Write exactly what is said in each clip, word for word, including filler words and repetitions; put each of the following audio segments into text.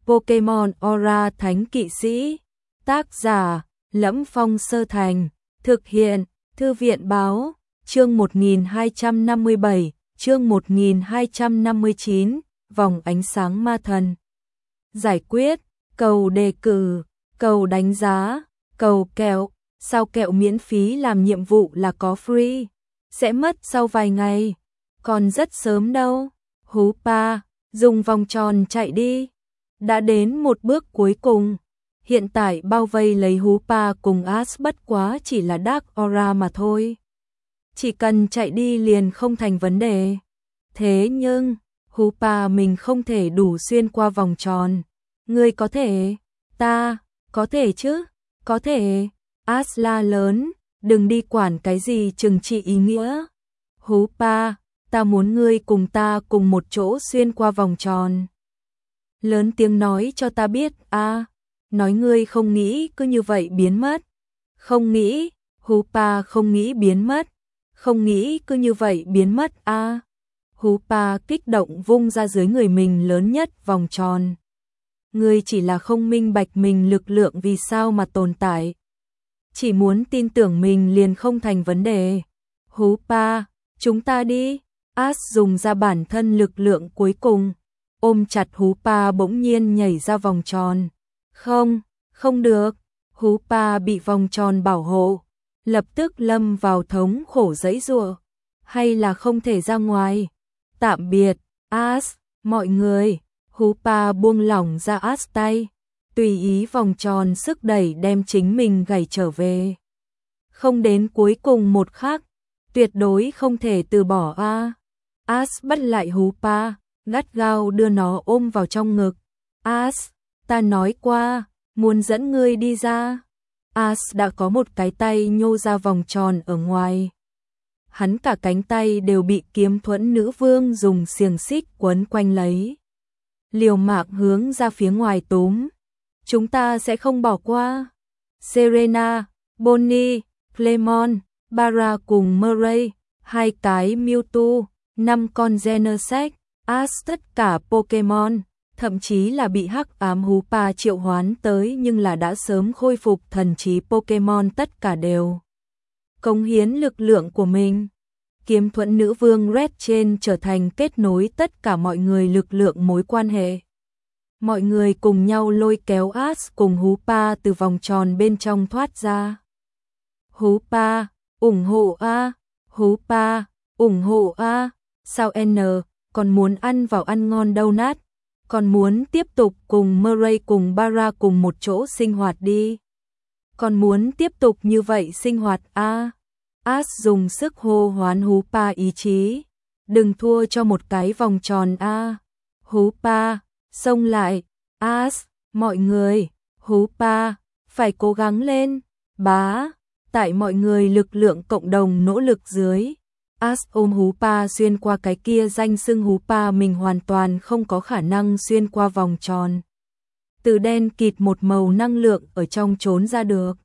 Pokemon Aura Thánh Kỵ Sĩ. Tác giả: Lẫm Phong Sơ Thành. Thực hiện: Thư viện báo. Chương một nghìn hai trăm năm mươi bảy, chương một nghìn hai trăm năm mươi chín, vòng ánh sáng ma thần. Giải quyết, cầu đề cử, cầu đánh giá, cầu kẹo, sao kẹo miễn phí làm nhiệm vụ là có free, sẽ mất sau vài ngày, còn rất sớm đâu. Hú pa, dùng vòng tròn chạy đi. Đã đến một bước cuối cùng. Hiện tại bao vây lấy Hú pa cùng Ash bất quá chỉ là Dark Aura mà thôi. Chỉ cần chạy đi liền không thành vấn đề. Thế nhưng, Hú pa mình không thể đủ xuyên qua vòng tròn. Ngươi có thể, ta, có thể chứ, có thể. Ash la lớn, đừng đi quản cái gì trừng trị ý nghĩa. Hú pa, ta muốn ngươi cùng ta cùng một chỗ xuyên qua vòng tròn. Lớn tiếng nói cho ta biết, a à, nói ngươi không nghĩ cứ như vậy biến mất. Không nghĩ, Hú pa không nghĩ biến mất. Không nghĩ cứ như vậy biến mất a à. Hú pa kích động vung ra dưới người mình lớn nhất vòng tròn. Ngươi chỉ là không minh bạch mình lực lượng vì sao mà tồn tại. Chỉ muốn tin tưởng mình liền không thành vấn đề. Hú pa, chúng ta đi. Ash dùng ra bản thân lực lượng cuối cùng, ôm chặt Hú pa bỗng nhiên nhảy ra vòng tròn. Không, không được. Hú pa bị vòng tròn bảo hộ, lập tức lâm vào thống khổ giãy giụa. Hay là không thể ra ngoài. Tạm biệt, Ash, mọi người. Hú pa buông lỏng ra Ash tay, tùy ý vòng tròn sức đẩy đem chính mình gảy trở về. Không đến cuối cùng một khắc, tuyệt đối không thể từ bỏ a. À. Ash bắt lại Hú pa, gắt gao đưa nó ôm vào trong ngực. Ash, ta nói qua, muốn dẫn ngươi đi ra. Ash đã có một cái tay nhô ra vòng tròn ở ngoài. Hắn cả cánh tay đều bị kiếm thuẫn nữ vương dùng xiềng xích quấn quanh lấy. Liều mạng hướng ra phía ngoài túm. Chúng ta sẽ không bỏ qua. Serena, Bonnie, Clemon, Bara cùng Murray, hai cái Mewtwo, năm con Genesect, Ash tất cả Pokemon, thậm chí là bị hắc ám Hú pa triệu hoán tới nhưng là đã sớm khôi phục thần trí Pokemon tất cả đều cống hiến lực lượng của mình. Kiếm thuẫn nữ vương Red trên trở thành kết nối tất cả mọi người lực lượng mối quan hệ. Mọi người cùng nhau lôi kéo Ash cùng Hú pa từ vòng tròn bên trong thoát ra. Hú pa, ủng hộ a, Hú pa, ủng hộ a. Sao N, còn muốn ăn vào ăn ngon đâu nát, còn muốn tiếp tục cùng Murray cùng Bara cùng một chỗ sinh hoạt đi. Còn muốn tiếp tục như vậy sinh hoạt a. Ash dùng sức hô hoán Hú pa ý chí. Đừng thua cho một cái vòng tròn a. Hú pa, xông lại. Ash, mọi người, Hú pa, phải cố gắng lên. Bá, tại mọi người lực lượng cộng đồng nỗ lực dưới, Ash ôm Hú pa xuyên qua cái kia danh xưng Hú pa mình hoàn toàn không có khả năng xuyên qua vòng tròn. Từ đen kịt một màu năng lượng ở trong trốn ra được.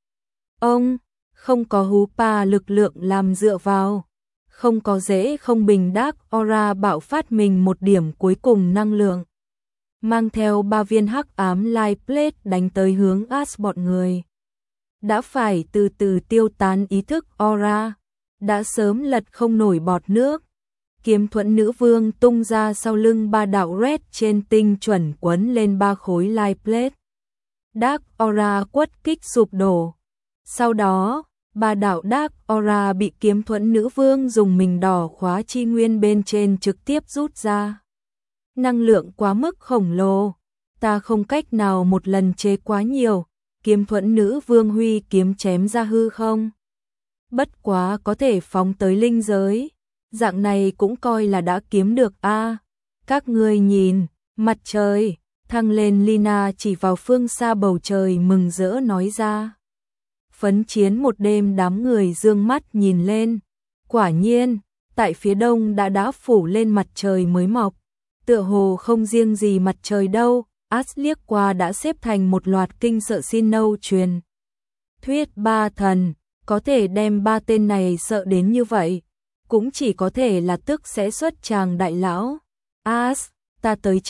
Ông, không có Hú pa lực lượng làm dựa vào, không có dễ không bình Dark Aura bạo phát mình một điểm cuối cùng năng lượng. Mang theo ba viên hắc ám Light Plate đánh tới hướng Ash bọn người. Đã phải từ từ tiêu tán ý thức Aura, đã sớm lật không nổi bọt nước. Kiếm thuẫn nữ vương tung ra sau lưng ba đạo Red trên tinh chuẩn quấn lên ba khối Light Plate. Dark Aura quất kích sụp đổ. Sau đó, ba đạo Dark Aura bị kiếm thuẫn nữ vương dùng mình đỏ khóa chi nguyên bên trên trực tiếp rút ra. Năng lượng quá mức khổng lồ, ta không cách nào một lần chế quá nhiều. Kiếm thuẫn nữ vương huy kiếm chém ra hư không. Bất quá có thể phóng tới linh giới, dạng này cũng coi là đã kiếm được a. À, các ngươi nhìn, mặt trời, thăng lên. Lina chỉ vào phương xa bầu trời mừng rỡ nói ra. Phấn chiến một đêm đám người dương mắt nhìn lên. Quả nhiên, tại phía đông đã đã phủ lên mặt trời mới mọc. Tựa hồ không riêng gì mặt trời đâu. Ash liếc qua đã xếp thành một loạt kinh sợ xin nâu truyền thuyết ba thần, có thể đem ba tên này sợ đến như vậy, cũng chỉ có thể là tức sẽ xuất tràng đại lão. Ash, ta tới chậm,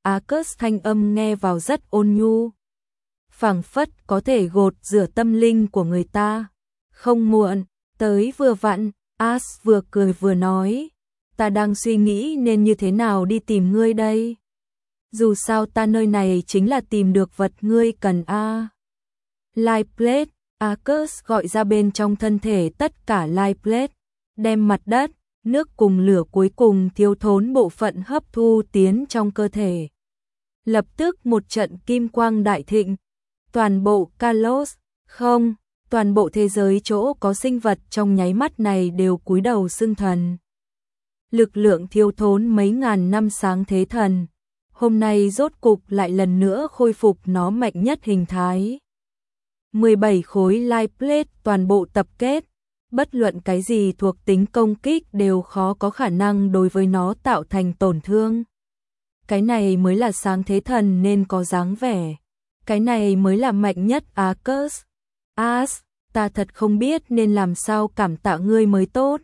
Arcus thanh âm nghe vào rất ôn nhu, phảng phất có thể gột rửa tâm linh của người ta. Không muộn, tới vừa vặn. As vừa cười vừa nói, ta đang suy nghĩ nên như thế nào đi tìm ngươi đây. Dù sao ta nơi này chính là tìm được vật ngươi cần a. Light plate, Arcus gọi ra bên trong thân thể tất cả light plate, đem mặt đất, nước cùng lửa cuối cùng thiếu thốn bộ phận hấp thu tiến trong cơ thể. Lập tức một trận kim quang đại thịnh, toàn bộ Kalos, không, toàn bộ thế giới chỗ có sinh vật trong nháy mắt này đều cúi đầu xưng thần. Lực lượng thiếu thốn mấy ngàn năm sáng thế thần, hôm nay rốt cục lại lần nữa khôi phục nó mạnh nhất hình thái. mười bảy khối light plate toàn bộ tập kết, bất luận cái gì thuộc tính công kích đều khó có khả năng đối với nó tạo thành tổn thương. Cái này mới là sáng thế thần nên có dáng vẻ. Cái này mới là mạnh nhất Arcus. As, ta thật không biết nên làm sao cảm tạ ngươi mới tốt.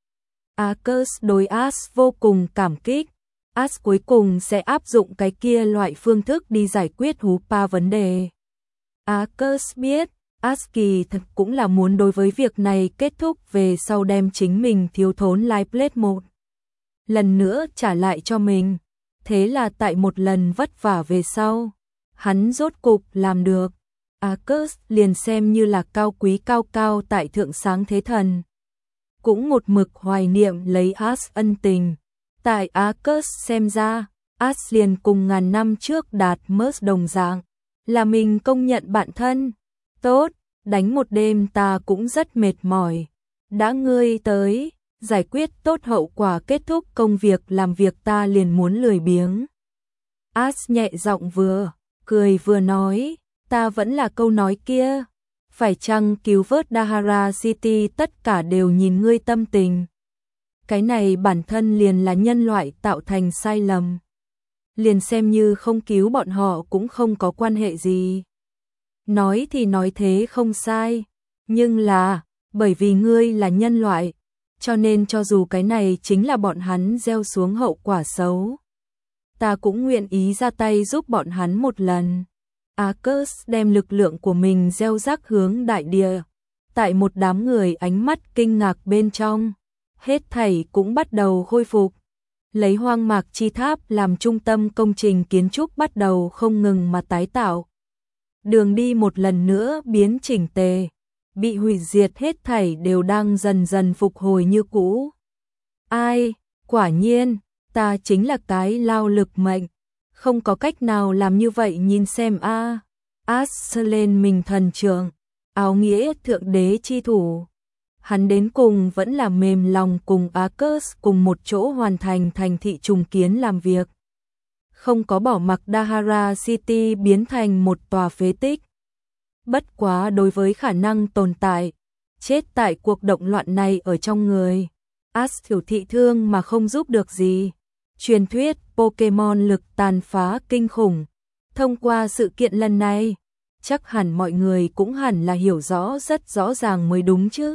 Arcus đối As vô cùng cảm kích. As cuối cùng sẽ áp dụng cái kia loại phương thức đi giải quyết Hoopa vấn đề. Arcus biết, As kỳ thật cũng là muốn đối với việc này kết thúc về sau đem chính mình thiếu thốn life plate một lần nữa trả lại cho mình. Thế là tại một lần vất vả về sau, hắn rốt cục làm được. Arcus liền xem như là cao quý cao cao tại thượng sáng thế thần, cũng một mực hoài niệm lấy As ân tình. Tại Arcus xem ra, As liền cùng ngàn năm trước đạt Mers đồng dạng, là mình công nhận bạn thân. Tốt, đánh một đêm ta cũng rất mệt mỏi. Đã ngươi tới, giải quyết tốt hậu quả kết thúc công việc làm việc ta liền muốn lười biếng. As nhẹ giọng vừa, cười vừa nói, ta vẫn là câu nói kia, phải chăng cứu vớt Dahara City tất cả đều nhìn ngươi tâm tình. Cái này bản thân liền là nhân loại tạo thành sai lầm. Liền xem như không cứu bọn họ cũng không có quan hệ gì. Nói thì nói thế không sai, nhưng là, bởi vì ngươi là nhân loại, cho nên cho dù cái này chính là bọn hắn gieo xuống hậu quả xấu, ta cũng nguyện ý ra tay giúp bọn hắn một lần. Arcus đem lực lượng của mình gieo rắc hướng đại địa. Tại một đám người ánh mắt kinh ngạc bên trong, hết thảy cũng bắt đầu khôi phục. Lấy hoang mạc chi tháp làm trung tâm công trình kiến trúc bắt đầu không ngừng mà tái tạo. Đường đi một lần nữa biến chỉnh tề, bị hủy diệt hết thảy đều đang dần dần phục hồi như cũ. Ai, quả nhiên, ta chính là cái lao lực mệnh, không có cách nào làm như vậy nhìn xem a. À. As lên mình thần trưởng, áo nghĩa thượng đế chi thủ. Hắn đến cùng vẫn là mềm lòng cùng Arcus cùng một chỗ hoàn thành thành thị trùng kiến làm việc. Không có bỏ mặc Dahara City biến thành một tòa phế tích. Bất quá đối với khả năng tồn tại, chết tại cuộc động loạn này ở trong người, As thiểu thị thương mà không giúp được gì. Truyền thuyết Pokemon lực tàn phá kinh khủng. Thông qua sự kiện lần này, chắc hẳn mọi người cũng hẳn là hiểu rõ rất rõ ràng mới đúng chứ.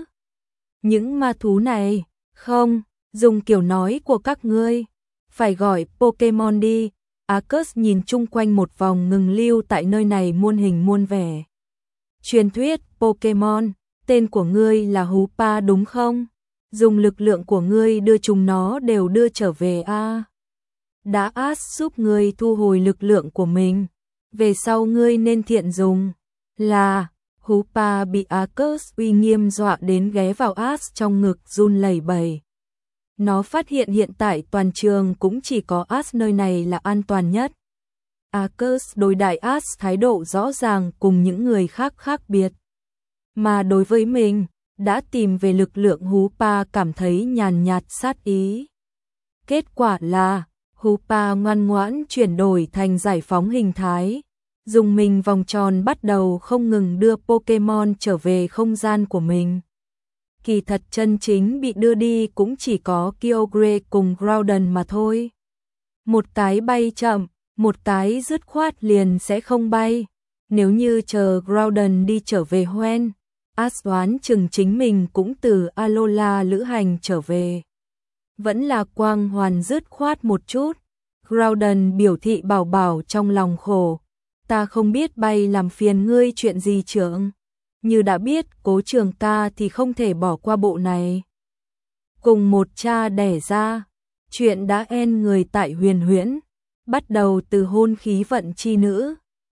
Những ma thú này, không, dùng kiểu nói của các ngươi, phải gọi Pokemon đi. Arcus nhìn chung quanh một vòng ngừng lưu tại nơi này muôn hình muôn vẻ. Truyền thuyết Pokemon, tên của ngươi là Hoopa đúng không? Dùng lực lượng của ngươi đưa chúng nó đều đưa trở về a. À. Đã As giúp ngươi thu hồi lực lượng của mình, về sau ngươi nên thiện dùng. Là, Hoopa bị Arcus uy nghiêm dọa đến ghé vào As trong ngực run lẩy bẩy. Nó phát hiện hiện tại toàn trường cũng chỉ có As nơi này là an toàn nhất. Arcus đối đại As thái độ rõ ràng cùng những người khác khác biệt. Mà đối với mình, đã tìm về lực lượng Hoopa cảm thấy nhàn nhạt sát ý. Kết quả là, Hoopa ngoan ngoãn chuyển đổi thành giải phóng hình thái, dùng mình vòng tròn bắt đầu không ngừng đưa Pokemon trở về không gian của mình. Kỳ thật chân chính bị đưa đi cũng chỉ có Kyogre cùng Groudon mà thôi. Một cái bay chậm, một cái dứt khoát liền sẽ không bay. Nếu như chờ Groudon đi trở về Hoenn, As đoán chừng chính mình cũng từ Alola lữ hành trở về. Vẫn là quang hoàn dứt khoát một chút. Groudon biểu thị bảo bảo trong lòng khổ. Ta không biết bay làm phiền ngươi chuyện gì trưởng. Như đã biết Cố Trường ca thì không thể bỏ qua bộ này. Cùng một cha đẻ ra, chuyện đã en người tại Huyền Huyễn, bắt đầu từ hôn khí vận chi nữ,